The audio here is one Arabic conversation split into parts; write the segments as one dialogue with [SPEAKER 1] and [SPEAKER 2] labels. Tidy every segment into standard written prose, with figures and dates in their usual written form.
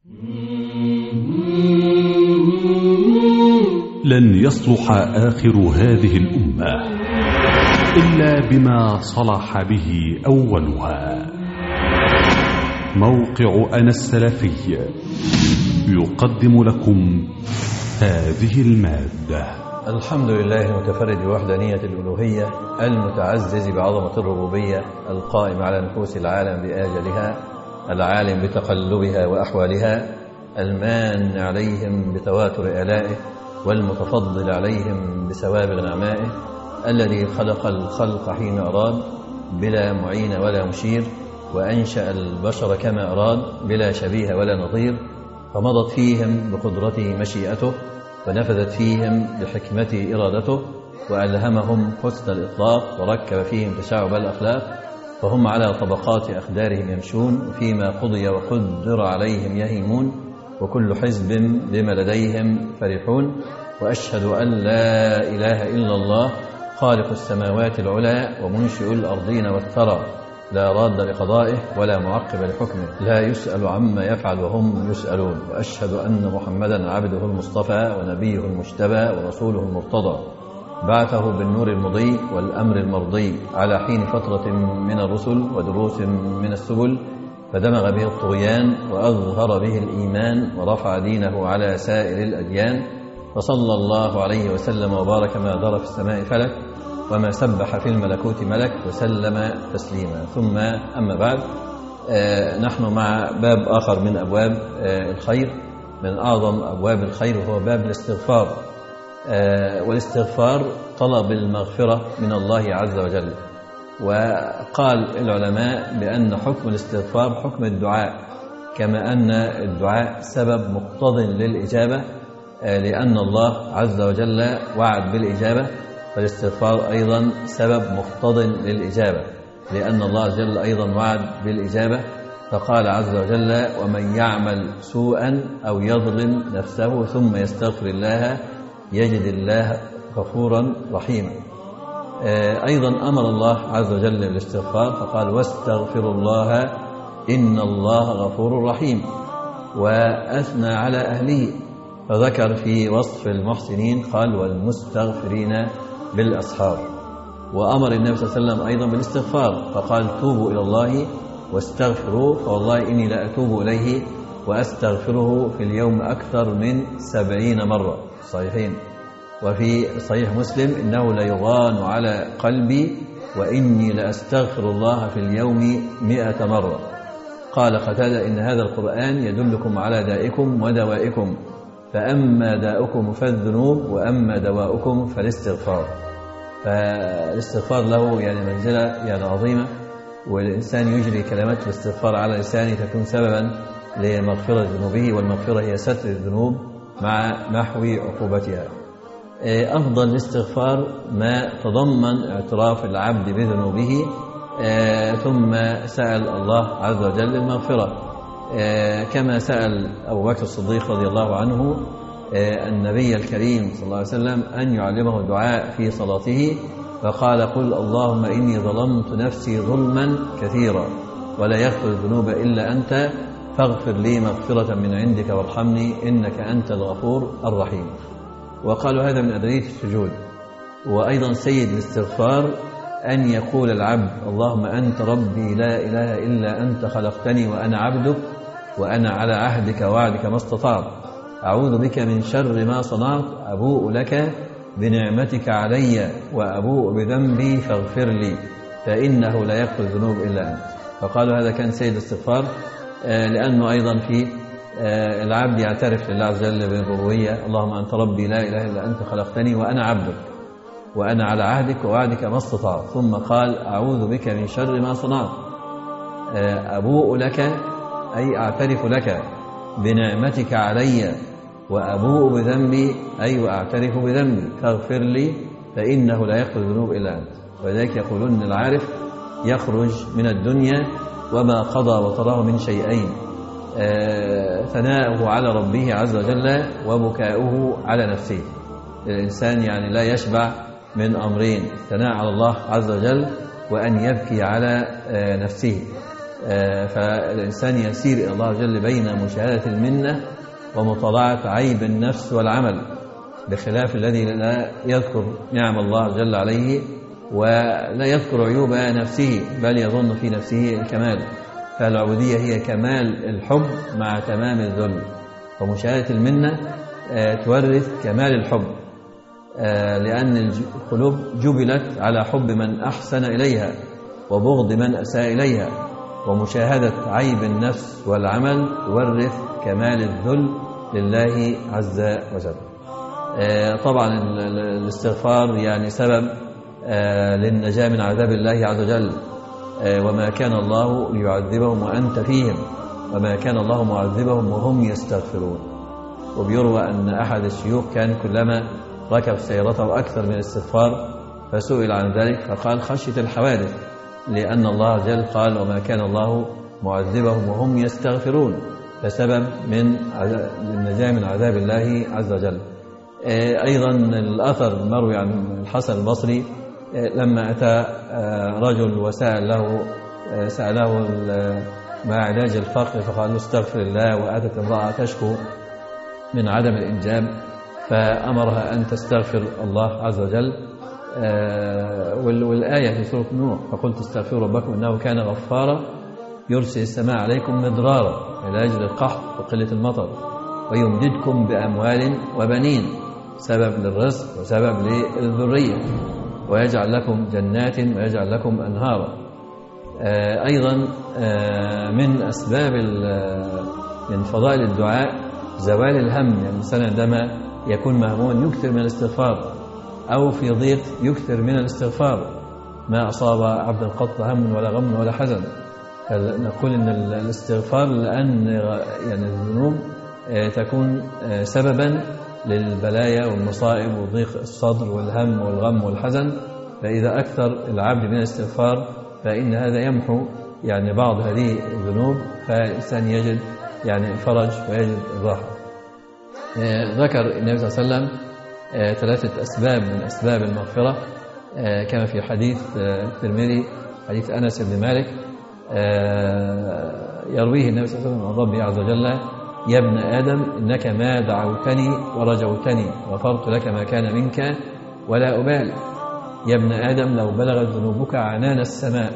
[SPEAKER 1] لن يصلح آخر هذه الأمة إلا بما صلح به أولها. موقع أنا السلفي يقدم لكم هذه المادة.
[SPEAKER 2] الحمد لله المتفرد بوحدانية الألوهية، المتعزز بعظمة الربوبية، القائم على نفوس العالم بآجلها، العالم بتقلبها وأحوالها، المان عليهم بتواتر آلائه، والمتفضل عليهم بسوابغ نعمائه، الذي خلق الخلق حين أراد بلا معين ولا مشير، وأنشأ البشر كما أراد بلا شبيه ولا نظير، فمضت فيهم بقدرته مشيئته، ونفذت فيهم بحكمته إرادته، وألهمهم حسن الإطلاق، وركب فيهم تشعب الأخلاق، فهم على طبقات أخدارهم يمشون، وفيما قضي وقدر عليهم يهيمون، وكل حزب بما لديهم فرحون. وأشهد أن لا إله إلا الله خالق السماوات العلى ومنشئ الأرضين والثرى، لا راد لقضائه ولا معقب لحكمه، لا يسأل عما يفعل وهم يسألون. وأشهد أن محمدا عبده المصطفى ونبيه المجتبى ورسوله المرتضى، بعثه بالنور المضيء والأمر المرضي على حين فترة من الرسل ودروس من السبل، فدمغ به الطغيان وأظهر به الإيمان، ورفع دينه على سائر الأديان، فصلى الله عليه وسلم وبارك ما دار في السماء فلك، وما سبح في الملكوت ملك، وسلم تسليما. ثم أما بعد، نحن مع باب آخر من أبواب الخير، من أعظم أبواب الخير، وهو باب الاستغفار. والاستغفار طلب المغفرة من الله عز وجل. وقال العلماء بأن حكم الاستغفار حكم الدعاء، كما أن الدعاء سبب مقتض للإجابة، لأن الله عز وجل وعد بالإجابة، فالاستغفار أيضا سبب مقتض للإجابة، لأن الله عز وجل أيضا وعد بالإجابة، فقال عز وجل: ومن يعمل سوءا أو يظلم نفسه ثم يستغفر الله يجد الله غفورا رحيما. أيضا أمر الله عز وجل بالاستغفار، فقال: واستغفروا الله إن الله غفور رحيم، وأثنى على أهله، فذكر في وصف المحسنين قال: والمستغفرين بالأسحار. وأمر النبي صلى الله عليه وسلم أيضا بالاستغفار، فقال: توبوا إلى الله واستغفروا، فوالله إني لأتوب إليه وأستغفره في اليوم أكثر من 70 مرة، صحيحين. وفي صحيح مسلم: إنه ليغان على قلبي وإني لأستغفر الله في اليوم 100 مرة. قال قتادة: إن هذا القرآن يدلكم على دائكم ودوائكم، فأما داؤكم فالذنوب، وأما دواؤكم فالاستغفار. فالاستغفار له منزلة عظيمة، والإنسان يجري كلمات الاستغفار على لسانه تكون سببا لمغفرة ذنوبه، والمغفرة هي ستر الذنوب مع محو عقوبتها. أفضل الاستغفار ما تضمن اعتراف العبد بذنوبه، ثم سأل الله عز وجل المغفرة، كما سأل أبو بكر الصديق رضي الله عنه النبي الكريم صلى الله عليه وسلم أن يعلمه الدعاء في صلاته، فقال: قل اللهم إني ظلمت نفسي ظلما كثيرا ولا يغفر الذنوب إلا أنت، فاغفر لي مغفرة من عندك وارحمني إنك أنت الغفور الرحيم. وقالوا هذا من أدعية السجود. وأيضا سيد الاستغفار أن يقول العبد: اللهم أنت ربي لا إله إلا أنت، خلقتني وأنا عبدك، وأنا على عهدك ووعدك ما استطعت، أعوذ بك من شر ما صنعت، أبوء لك بنعمتك علي وأبوء بذنبي فاغفر لي، فإنه لا يغفر الذنوب إلا أنت. فقالوا هذا كان سيد الاستغفار، لأنه أيضا في العبد يعترف لله عز وجل بالربوبية: اللهم أنت ربي لا إله إلا أنت، خلقتني وأنا عبدك، وأنا على عهدك ووعدك ما استطعت. ثم قال: أعوذ بك من شر ما صنعت، أبوء لك أي أعترف لك بنعمتك علي، وأبوء بذنبي أي وأعترف بذنبي، فاغفر لي فإنه لا يغفر الذنوب إلا أنت. ولذلك يقولون العارف يخرج من الدنيا وما قضى وتراه من شيئين: ثناؤه على ربه عز وجل، وبكاؤه على نفسه. الإنسان لا يشبع من أمرين: الثناء على الله عز وجل، وأن يبكي على نفسه. فالإنسان يسير إلى الله جل بين مشاهدة المنة ومطالعة عيب النفس والعمل، بخلاف الذي لا يذكر نعم الله جل عليه ولا يذكر عيوب نفسه، بل يظن في نفسه الكمال. فالعبودية هي كمال الحب مع تمام الذل، ومشاهدة المنة تورث كمال الحب، لأن القلوب جبلت على حب من أحسن إليها وبغض من أساء إليها، ومشاهدة عيب النفس والعمل تورث كمال الذل لله عز وجل. طبعا الاستغفار يعني سبب للنجاة من عذاب الله عز وجل، وما كان الله ليعذبهم وأنت فيهم وما كان الله معذبهم وهم يستغفرون. وبيروى أن أحد الشيوخ كان كلما ركب سيارته أكثر من الاستغفار فسئل عن ذلك فقال خشية الحوادث، لأن الله جل قال وما كان الله معذبهم وهم يستغفرون، فسبب من النجاة من عذاب الله عز وجل. أيضا الأثر المروي عن الحسن البصري لما أتى رجل وسأله ما علاج الفقر فقال له استغفر الله، وأتت امرأة تشكو من عدم الإنجاب فأمرها أن تستغفر الله عز وجل. والآية في سورة نوح فقلت استغفروا ربكم إنه كان غفارا يرسل السماء عليكم مدرارا إلى أجل القحط وقلة المطر ويمددكم بأموال وبنين، سبب للرزق وسبب للذرية، ويجعل لكم جنات ويجعل لكم أنهارا. أيضا من أسباب من فضائل الدعاء زوال الهم، يعني الإنسان عندما يكون مهموما يكثر من الاستغفار، أو في ضيق يكثر من الاستغفار. ما أصاب عبدا قط هم ولا غم ولا حزن. نقول إن الاستغفار لأن يعني الذنوب تكون سببا للبلايا والمصائب وضيق الصدر والهم والغم والحزن، فإذا أكثر العبد من الاستغفار فإن هذا يمحو يعني بعض هذه الذنوب، فالإنسان يجد يعني الفرج ويجد الراحة. ذكر النبي صلى الله عليه وسلم 3 أسباب من أسباب المغفرة، كما في حديث الترمذي حديث أنس بن مالك يرويه النبي صلى الله عليه وسلم عن ربه عز وجل: يا ابن آدم إنك ما دعوتني ورجوتني غفرت لك ما كان منك ولا أبالي. يا ابن آدم لو بلغت ذنوبك عنان السماء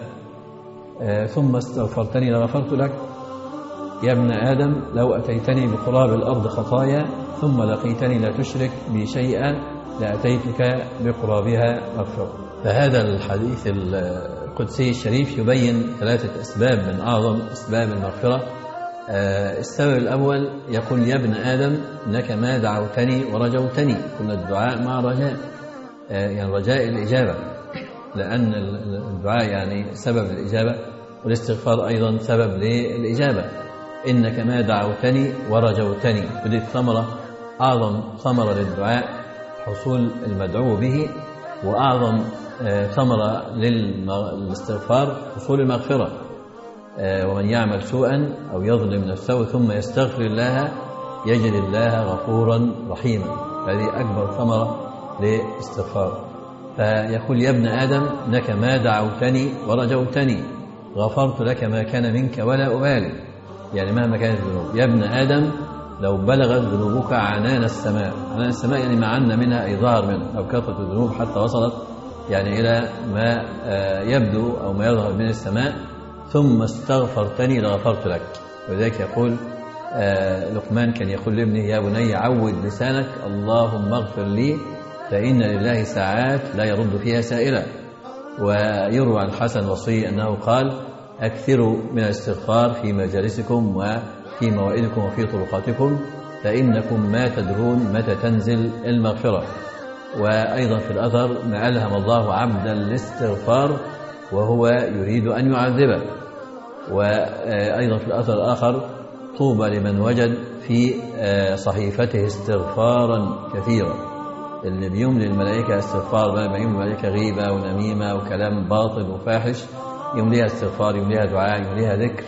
[SPEAKER 2] ثم استغفرتني لغفرت لك. يا ابن آدم لو أتيتني بقراب الأرض خطايا ثم لقيتني لا تشرك بي شيئا لأتيتك بقرابها مغفرة. فهذا الحديث القدسي الشريف يبين 3 أسباب من أعظم أسباب المغفرة. السبب الأول يقول: يا ابن آدم إنك ما دعوتني ورجوتني. كنا الدعاء مع رجاء، يعني رجاء الإجابة، لأن الدعاء يعني سبب الإجابة، والاستغفار أيضا سبب للإجابة. إنك ما دعوتني ورجوتني، ودي الثمرة، أعظم ثمرة للدعاء حصول المدعو به، وأعظم ثمرة للاستغفار حصول المغفرة. ومن يعمل سوءا أو يظلم نفسه ثم يستغفر الله يجد الله غفورا رحيما. هذه أكبر ثمرة للاستغفار. فيقول: يا ابن آدم إنك ما دعوتني ورجوتني غفرت لك ما كان منك ولا أبالي، يعني مهما كانت الذنوب. يا ابن آدم لو بلغت ذنوبك عنان السماء. عنان السماء يعني ما عنا منها أي ظاهر منها، أو كثرة الذنوب حتى وصلت يعني إلى ما يبدو أو ما يظهر من السماء، ثم استغفرتني لغفرت لك. وذلك يقول لقمان كان يقول لابنه: يا بني عود لسانك اللهم اغفر لي فإن لله ساعات لا يرد فيها سائلا. ويروى عن الحسن البصري أنه قال: أكثروا من الاستغفار في مجالسكم وفي موائدكم وفي طرقاتكم فإنكم ما تدرون متى تنزل المغفرة. وأيضا في الأثر: ما ألهم الله عبدا الاستغفار وهو يريد أن يعذبه. وأيضا في الأثر الآخر: طوبى لمن وجد في صحيفته استغفارا كثيرا. اللي بيملي الملائكة استغفار، بقى بيملي الملائكة غيبة ونميمة وكلام باطل وفاحش، يمليها استغفار، يمليها دعاء، يمليها ذكر.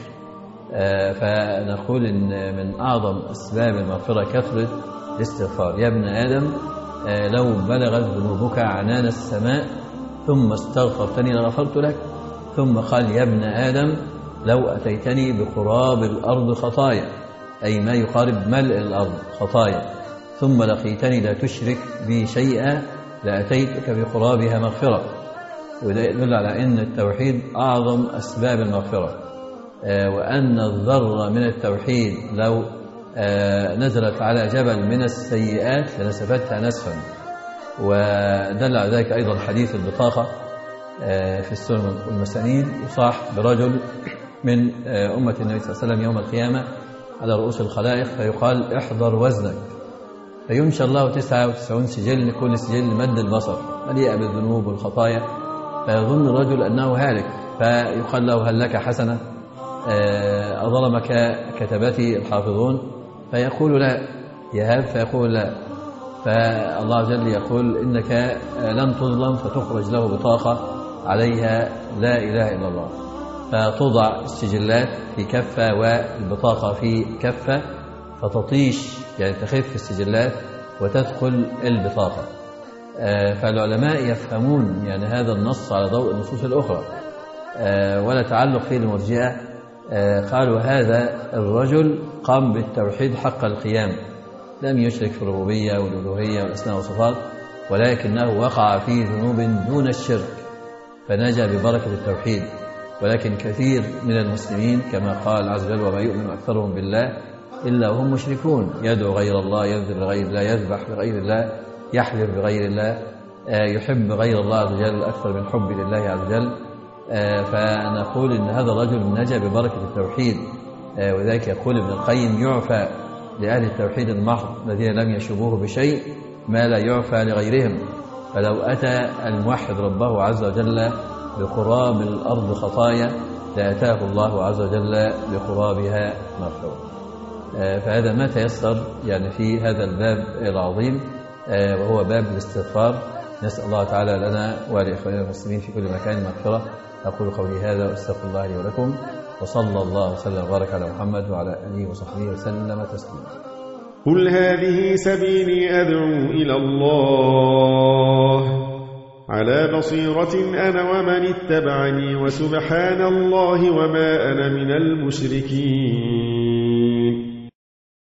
[SPEAKER 2] فنقول إن من أعظم أسباب المغفرة كثرة الاستغفار. يا ابن آدم لو بلغت ذنوبك عنان السماء ثم استغفرتني لغفرت لك. ثم قال: يا ابن آدم لو أتيتني بقراب الأرض خطايا، أي ما يقارب ملء الأرض خطايا، ثم لقيتني لا تشرك بي شيئا لأتيتك بقرابها مغفرة. وده يدل على أن التوحيد أعظم أسباب المغفرة، وأن الذرة من التوحيد لو نزلت على جبل من السيئات لنسفتها نسفا. ودل على ذلك أيضا حديث البطاقة في السنن والمسانيد، يصاح برجل من أمة النبي صلى الله عليه وسلم يوم القيامة على رؤوس الخلائق فيقال احضر وزنك، فينشى الله 99 سجل، كل سجل مد البصر مليئة بالذنوب والخطايا، فيظن الرجل أنه هالك، فيقال له هل لك حسنة أظلمك كتبتي الحافظون؟ فيقول لا. يهاب فيقول لا. فالله عز وجل يقول إنك لن تظلم، فتخرج له بطاقة عليها لا إله إلا الله، فتوضع السجلات في كفة والبطاقة في كفة، فتطيش يعني تخف السجلات وتدخل البطاقة. فالعلماء يفهمون يعني هذا النص على ضوء النصوص الأخرى، ولا تعلق فيه المرجئة. قالوا هذا الرجل قام بالتوحيد حق القيام، لم يشرك في الربوبية والألوهية والأسماء والصفات، ولكنه وقع في ذنوب دون الشرك فنجا ببركة التوحيد. ولكن كثير من المسلمين كما قال عز وجل وما يؤمن أكثرهم بالله إلا وهم مشركون، يدعو غير الله، يذبح لغير الله، يذبح لغير الله، يحلف بغير الله، يحب غير الله عز وجل أكثر من حب لله عز وجل. فنقول إن هذا الرجل نجا ببركة التوحيد. وذلك يقول ابن القيم يعفى لأهل التوحيد المحض الذين لم يشبوه بشيء ما لا يعفى لغيرهم. فلو أتى الموحد ربه عز وجل بقراب الأرض خطايا لأتاه الله عز وجل بقرابها مغفرة. فهذا ما تيسر يعني في هذا الباب العظيم، وهو باب الاستغفار. نسأل الله تعالى لنا ولإخواننا المسلمين في كل مكان مغفرة. أقول قولي هذا وأستغفر الله لي ولكم، وصلى الله وسلم وبارك على محمد وعلى آله وصحبه وسلم تسليما.
[SPEAKER 3] قل هذه سبيلي أدعو إلى الله على بصيرة أنا ومن اتبعني، وسبحان الله وما أنا من المشركين.